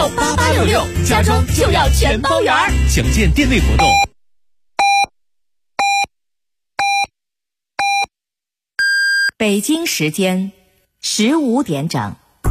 8866，家装就要全包圆。 详见店内活动。 北京时间15点整，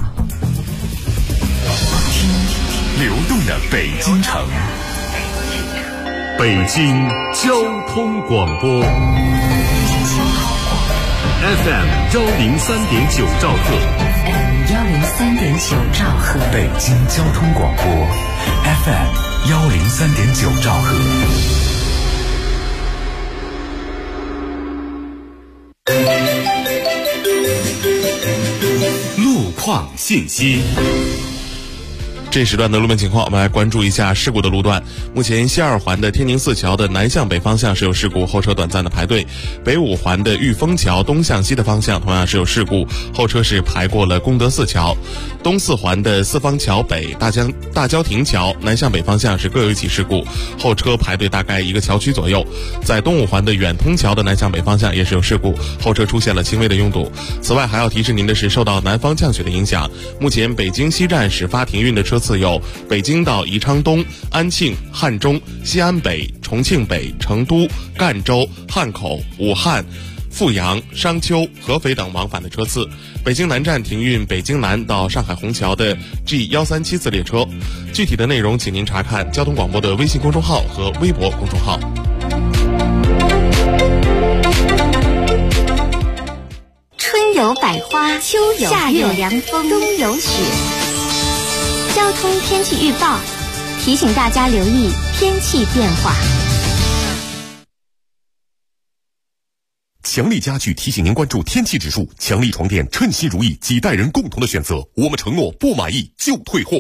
听流动的北京城，北京交通广播 FM 103.9兆赫 103.9兆赫， 北京交通广播 FM 103.9兆赫。路况信息。 这时段的路面情况，我们来关注一下事故的路段。目前西二环的天宁寺桥的南向北方向是有事故，后车短暂的排队；北五环的玉峰桥东向西的方向同样是有事故，后车是排过了功德寺桥。东四环的四方桥北大郊亭桥南向北方向是各有一起事故，后车排队大概1个桥区左右。在东五环的远通桥的南向北方向也是有事故，后车出现了轻微的拥堵。此外还要提示您的是，受到南方降雪的影响，目前北京西站始发停运的车次有北京到宜昌东、安庆、汉中、西安北、重庆北、成都、赣州、汉口、武汉、阜阳、商丘、合肥等往返的车次。北京南站停运北京南到上海虹桥的 G137次列车。具体的内容请您查看交通广播的微信公众号和微博公众号。 春有百花，秋有夏有凉风，冬有雪。交通天气预报提醒大家留意天气变化。 强力家具提醒您关注天气指数，强力床垫称心如意，几代人共同的选择，我们承诺不满意就退货。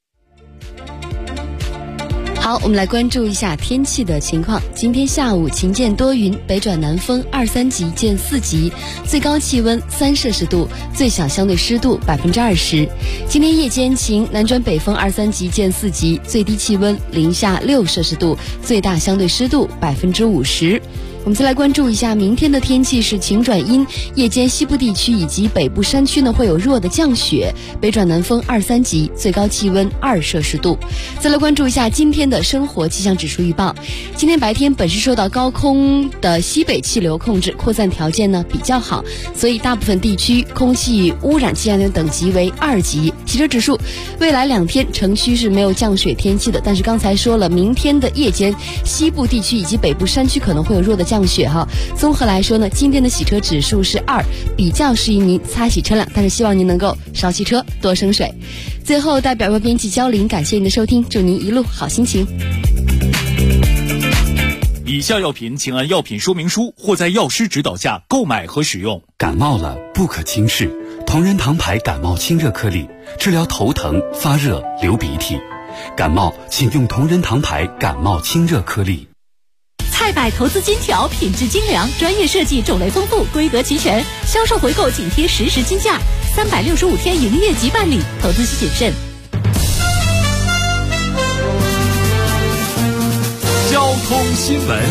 好，我们来关注一下天气的情况。今天下午晴间多云，北转南风2、3级见4级，最高气温3摄氏度，最小相对湿度20%。今天夜间晴，南转北风2、3级见4级，最低气温零下6摄氏度，最大相对湿度50%。我们再来关注一下明天的天气是晴转阴，夜间西部地区以及北部山区呢会有弱的降雪，北转南风2、3级，最高气温2摄氏度。再来关注一下今天的生活气象指数预报。今天白天本是受到高空的西北气流控制，扩散条件呢比较好，所以大部分地区空气污染气象的等级为2级。汽车指数，未来2天城区是没有降雪天气的，但是刚才说了，明天的夜间西部地区以及北部山区可能会有弱的降雪哈。综合来说呢，今天的洗车指数是2，比较适宜您擦洗车辆，但是希望您能够少骑车，多省水。最后代表播编辑焦玲感谢您的收听，祝您一路好心情。 以下药品请按药品说明书或在药师指导下购买和使用。 感冒了不可轻视，同仁堂牌感冒清热颗粒，治疗头疼、发热、流鼻涕。感冒请用同仁堂牌感冒清热颗粒。 菜百投资金条，品质精良，专业设计，种类丰富，规格齐全，销售回购紧贴实时金价，365天营业即办理，投资需谨慎。 交通新闻。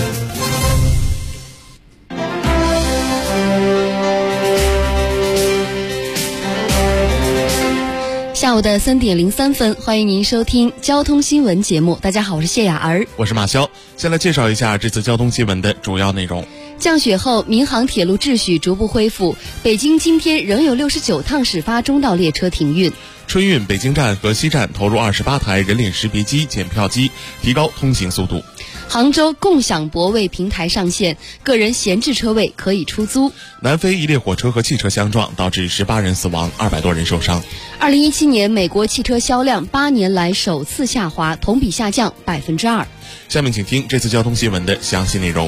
下午的3点03分，欢迎您收听交通新闻节目。大家好，我是谢雅儿， 我是马潇。先来介绍一下这次交通新闻的主要内容。 降雪后，民航铁路秩序逐步恢复。北京今天仍有69趟始发中道列车停运。 春运北京站和西站投入28台人脸识别机、检票机，提高通行速度。 杭州共享泊位平台上线，个人闲置车位可以出租。 南非一列火车和汽车相撞，导致18人死亡，200多人受伤。 2017年美国汽车销量8年来首次下滑，同比下降2%。 下面请听这次交通新闻的详细内容。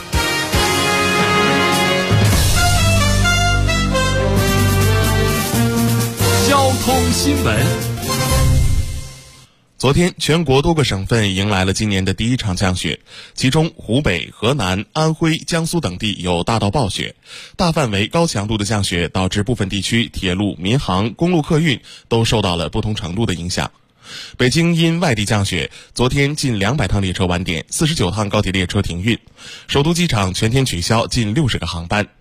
交通新闻。 昨天，全国多个省份迎来了今年的第一场降雪，其中湖北、河南、安徽、江苏等地有大到暴雪。大范围、高强度的降雪导致部分地区铁路、民航、公路客运都受到了不同程度的影响。北京因外地降雪，昨天近200趟列车晚点，49趟高铁列车停运，首都机场全天取消近60个航班。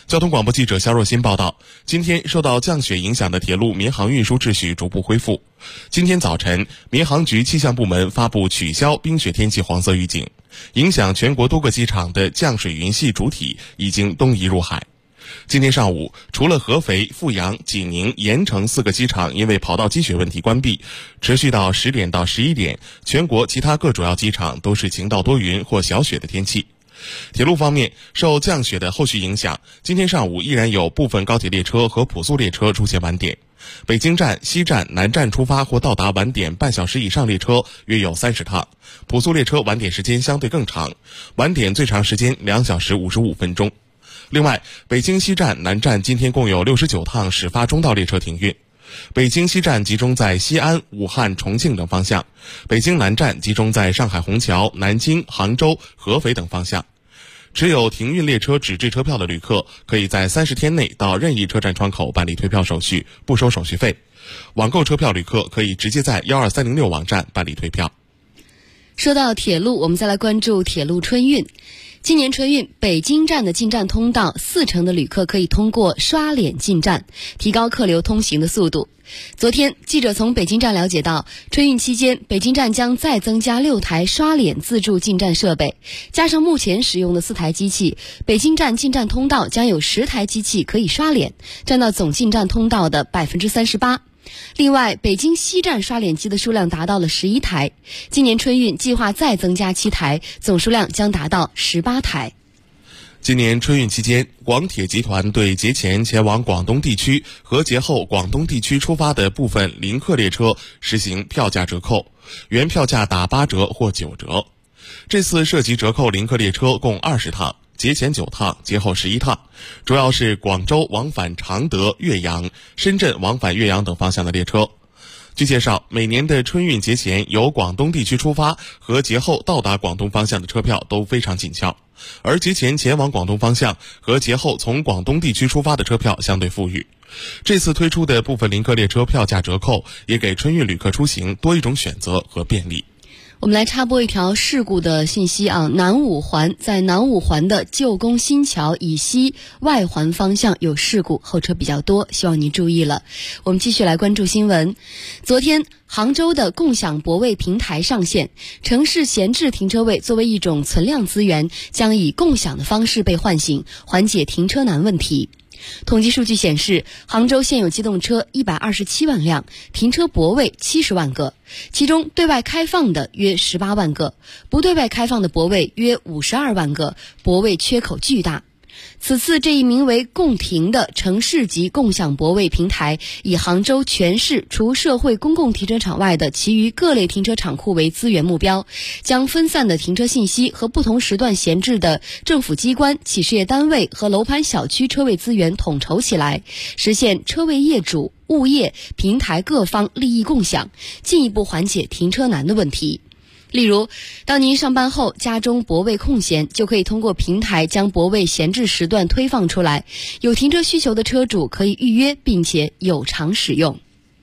交通广播记者肖若欣报道，今天受到降雪影响的铁路民航运输秩序逐步恢复。今天早晨，民航局气象部门发布取消冰雪天气黄色预警，影响全国多个机场的降水云系主体已经东移入海。今天上午，除了合肥、阜阳、济宁、盐城4个机场因为跑道积雪问题关闭，持续到10点到11点，全国其他各主要机场都是晴到多云或小雪的天气。铁路方面，受降雪的后续影响，今天上午依然有部分高铁列车和普速列车出现晚点。北京站、西站、南站出发或到达晚点半小时以上列车约有30趟，普速列车晚点时间相对更长，晚点最长时间2小时55分钟。另外，北京西站、南站今天共有69趟始发中道列车停运。北京西站集中在西安、武汉、重庆等方向，北京南站集中在上海虹桥、南京、杭州、合肥等方向。持有停运列车纸质车票的旅客，可以在30天内到任意车站窗口办理退票手续，不收手续费。网购车票旅客可以直接在12306网站办理退票。 说到铁路，我们再来关注铁路春运。今年春运，北京站的进站通道40%的旅客可以通过刷脸进站，提高客流通行的速度。昨天，记者从北京站了解到，春运期间，北京站将再增加6台刷脸自助进站设备，加上目前使用的4台机器，北京站进站通道将有10台机器可以刷脸，占到总进站通道的38%。另外，北京西站刷脸机的数量达到了11台，今年春运计划再增加7台，总数量将达到18台。 今年春运期间，广铁集团对节前前往广东地区和节后广东地区出发的部分临客列车实行票价折扣，原票价打8折或9折。这次涉及折扣临客列车共20趟，节前9趟，节后11趟，主要是广州往返常德、岳阳、深圳往返岳阳等方向的列车。据介绍，每年的春运节前由广东地区出发和节后到达广东方向的车票都非常紧俏，而节前前往广东方向和节后从广东地区出发的车票相对富裕。这次推出的部分临客列车票价折扣，也给春运旅客出行多一种选择和便利。 我们来插播一条事故的信息啊，南五环在南五环的旧宫新桥以西外环方向有事故，后车比较多，希望您注意了。我们继续来关注新闻。昨天，杭州的共享泊位平台上线，城市闲置停车位作为一种存量资源，将以共享的方式被唤醒，缓解停车难问题。统计数据显示，杭州现有机动车127万辆，停车泊位70万个，其中对外开放的约18万个，不对外开放的泊位约52万个，泊位缺口巨大。此次这一名为共停的城市级共享泊位平台，以杭州全市除社会公共停车场外的其余各类停车场库为资源目标，将分散的停车信息和不同时段闲置的政府机关、企事业单位和楼盘小区车位资源统筹起来，实现车位业主、物业、平台各方利益共享，进一步缓解停车难的问题。例如，当您上班后家中泊位空闲，就可以通过平台将泊位闲置时段推放出来，有停车需求的车主可以预约并且有偿使用。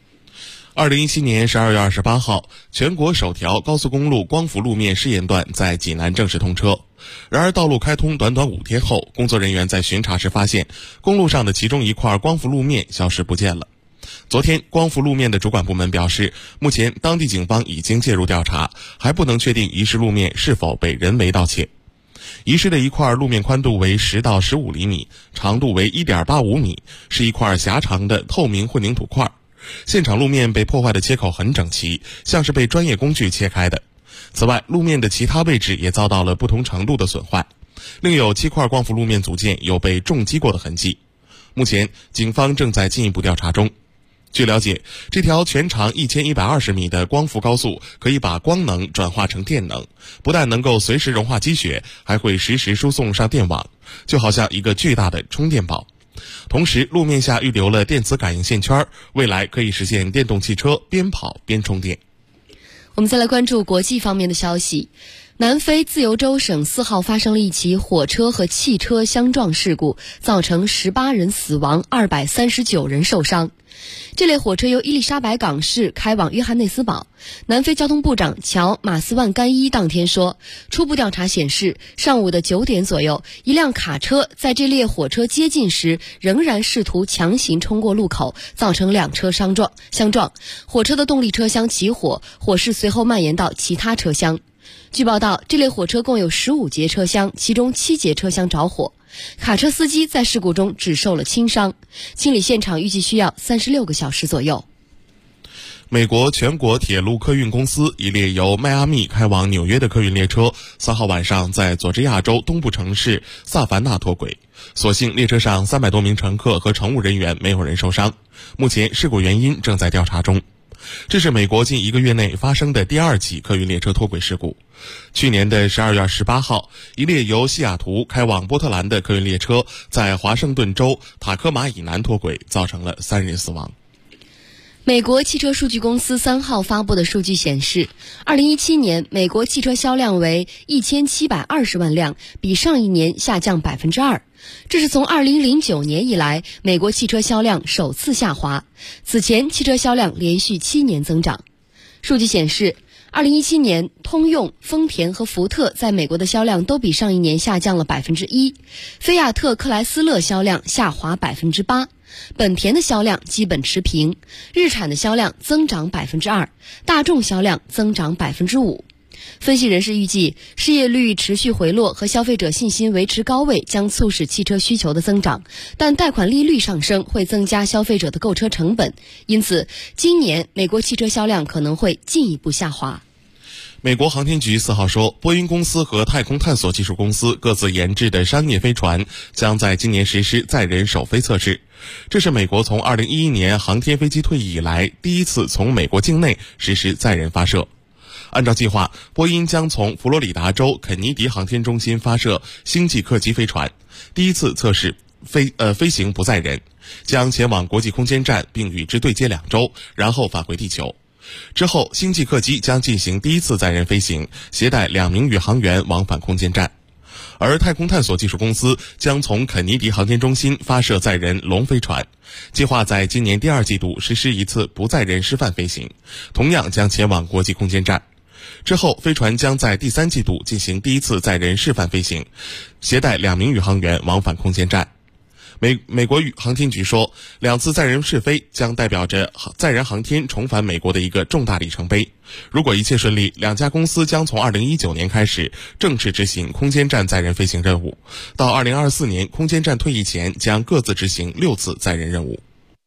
2017年12月28号，全国首条高速公路光伏路面试验段在济南正式通车。然而道路开通短短5天后，工作人员在巡查时发现，公路上的其中一块光伏路面消失不见了。昨天，光伏路面的主管部门表示，目前当地警方已经介入调查，还不能确定遗失路面是否被人为盗窃。遗失的一块路面宽度为10到15厘米，长度为1.85米，是一块狭长的透明混凝土块。现场路面被破坏的切口很整齐，像是被专业工具切开的。此外，路面的其他位置也遭到了不同程度的损坏，另有7块光伏路面组件有被重击过的痕迹。目前，警方正在进一步调查中。据了解，这条全长1120米的光伏高速可以把光能转化成电能，不但能够随时融化积雪，还会实时输送上电网，就好像一个巨大的充电宝。同时，路面下预留了电磁感应线圈，未来可以实现电动汽车边跑边充电。 我们再来关注国际方面的消息。南非自由州省4号发生了一起火车和汽车相撞事故，造成18人死亡，239人受伤。 这类火车由伊丽莎白港市开往约翰内斯堡。南非交通部长乔马斯万甘伊当天说，初步调查显示，上午的9点左右，一辆卡车在这列火车接近时仍然试图强行冲过路口，造成2车相撞，火车的动力车厢起火，火势随后蔓延到其他车厢。据报道，这类火车共有15节车厢，其中7节车厢着火。卡车司机在事故中只受了轻伤，清理现场预计需要36个小时左右。 美国全国铁路客运公司一列由迈阿密开往纽约的客运列车3号晚上在佐治亚州东部城市萨凡纳脱轨，所幸列车上300多名乘客和乘务人员没有人受伤，目前事故原因正在调查中。这是美国近1个月内发生的第2起客运列车脱轨事故。去年的12月18号，一列由西雅图开往波特兰的客运列车在华盛顿州塔科马以南脱轨，造成了3人死亡。 美国汽车数据公司3号发布的数据显示，2017年美国汽车销量为1720万辆，比上一年下降 2%。这是从2009年以来美国汽车销量首次下滑，此前汽车销量连续7年增长。数据显示，2017年通用、丰田和福特在美国的销量都比上一年下降了 1%， 菲亚特克莱斯勒销量下滑 8%， 本田的销量基本持平，日产的销量增长 2%， 大众销量增长 5%。分析人士预计，失业率持续回落和消费者信心维持高位将促使汽车需求的增长，但贷款利率上升会增加消费者的购车成本，因此今年美国汽车销量可能会进一步下滑。 美国航天局4号说，波音公司和太空探索技术公司各自研制的商业飞船将在今年实施载人首飞测试，这是美国从2011年航天飞机退役以来第一次从美国境内实施载人发射。按照计划，波音将从佛罗里达州肯尼迪航天中心发射星际客机飞船，第一次测试飞行不载人，将前往国际空间站并与之对接2周，然后返回地球。之后，星际客机将进行第一次载人飞行，携带2名宇航员往返空间站。而太空探索技术公司将从肯尼迪航天中心发射载人龙飞船，计划在今年第2季度实施一次不载人示范飞行，同样将前往国际空间站。之后，飞船将在第3季度进行第一次载人示范飞行，携带2名宇航员往返空间站。美国航天局说，2次载人试飞将代表着载人航天重返美国的一个重大里程碑。如果一切顺利，2家公司将从2019年开始正式执行空间站载人飞行任务，到2024年空间站退役前将各自执行6次载人任务。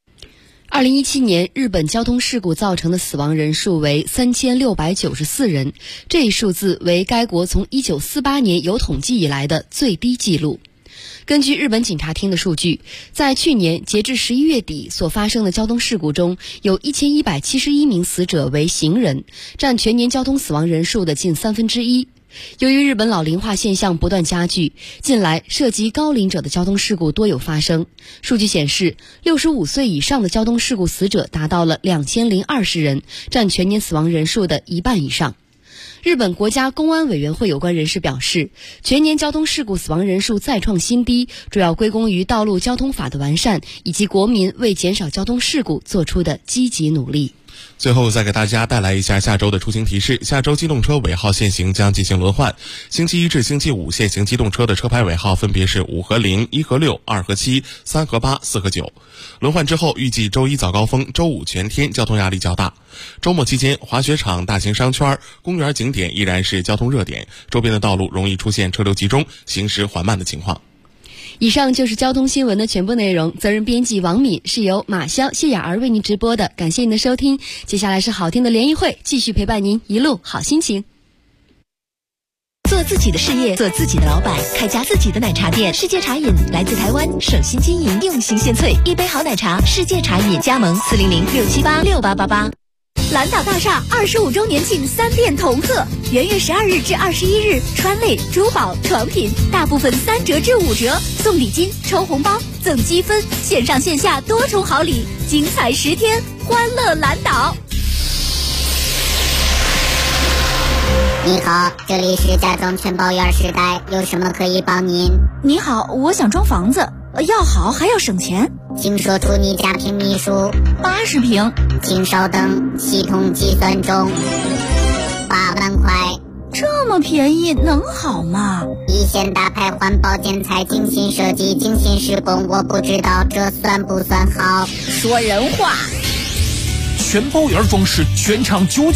2017年，日本交通事故造成的死亡人数为3694人，这一数字为该国从1948年有统计以来的最低纪录。根据日本警察厅的数据，在去年截至11月底所发生的交通事故中，有1171名死者为行人，占全年交通死亡人数的近1/3。由于日本老龄化现象不断加剧，近来涉及高龄者的交通事故多有发生。数据显示，65岁以上的交通事故死者达到了2020人，占全年死亡人数的1半以上。日本国家公安委员会有关人士表示，全年交通事故死亡人数再创新低，主要归功于道路交通法的完善以及国民为减少交通事故做出的积极努力。 最后再给大家带来一下下周的出行提示。下周机动车尾号限行将进行轮换，星期一至星期五限行机动车的车牌尾号分别是5和0、1和6、2和7、3和8、4和9。轮换之后，预计周一早高峰，周五全天交通压力较大。周末期间，滑雪场、大型商圈、公园景点依然是交通热点，周边的道路容易出现车流集中、行驶缓慢的情况。 以上就是交通新闻的全部内容，责任编辑王敏，是由马潇、谢雅儿为您直播的，感谢您的收听。接下来是好听的联谊会，继续陪伴您一路好心情。 做自己的事业，做自己的老板，开家自己的奶茶店。世界茶饮来自台湾，省心经营，用心献萃，一杯好奶茶，世界茶饮。加盟400-678-6888。蓝岛大厦25周年庆3店同贺，元月12日至21日，川类、珠宝、床品大部分3折至5折，送礼金、抽红包、赠积分，线上线下多重好礼，精彩10天，欢乐蓝岛。 你好，这里是家装全包院时代，有什么可以帮您？ 你好，我想装房子， 要好还要省钱。 请说出你家平米数。 80平。 请稍等，系统计算中。8万块。 这么便宜能好吗？ 一线大牌环保建材，精心设计，精心施工，我不知道这算不算好。 说人话。 全包圆装饰，全场99